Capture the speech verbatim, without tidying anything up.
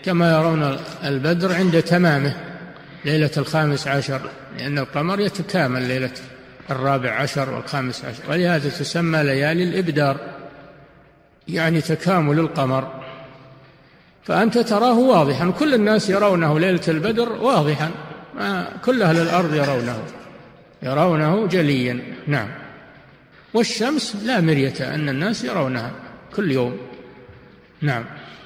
كما يرون البدر عند تمامه ليلة الخامس عشر، لأن القمر يتكامل ليلة الرابع عشر والخامس عشر، ولهذا تسمى ليالي الإبدار، يعني تكامل القمر. فأنت تراه واضحا، كل الناس يرونه ليلة البدر واضحا، كل أهل الأرض يرونه يرونه جليا. نعم. والشمس لا مرية أن الناس يرونها كل يوم. نعم.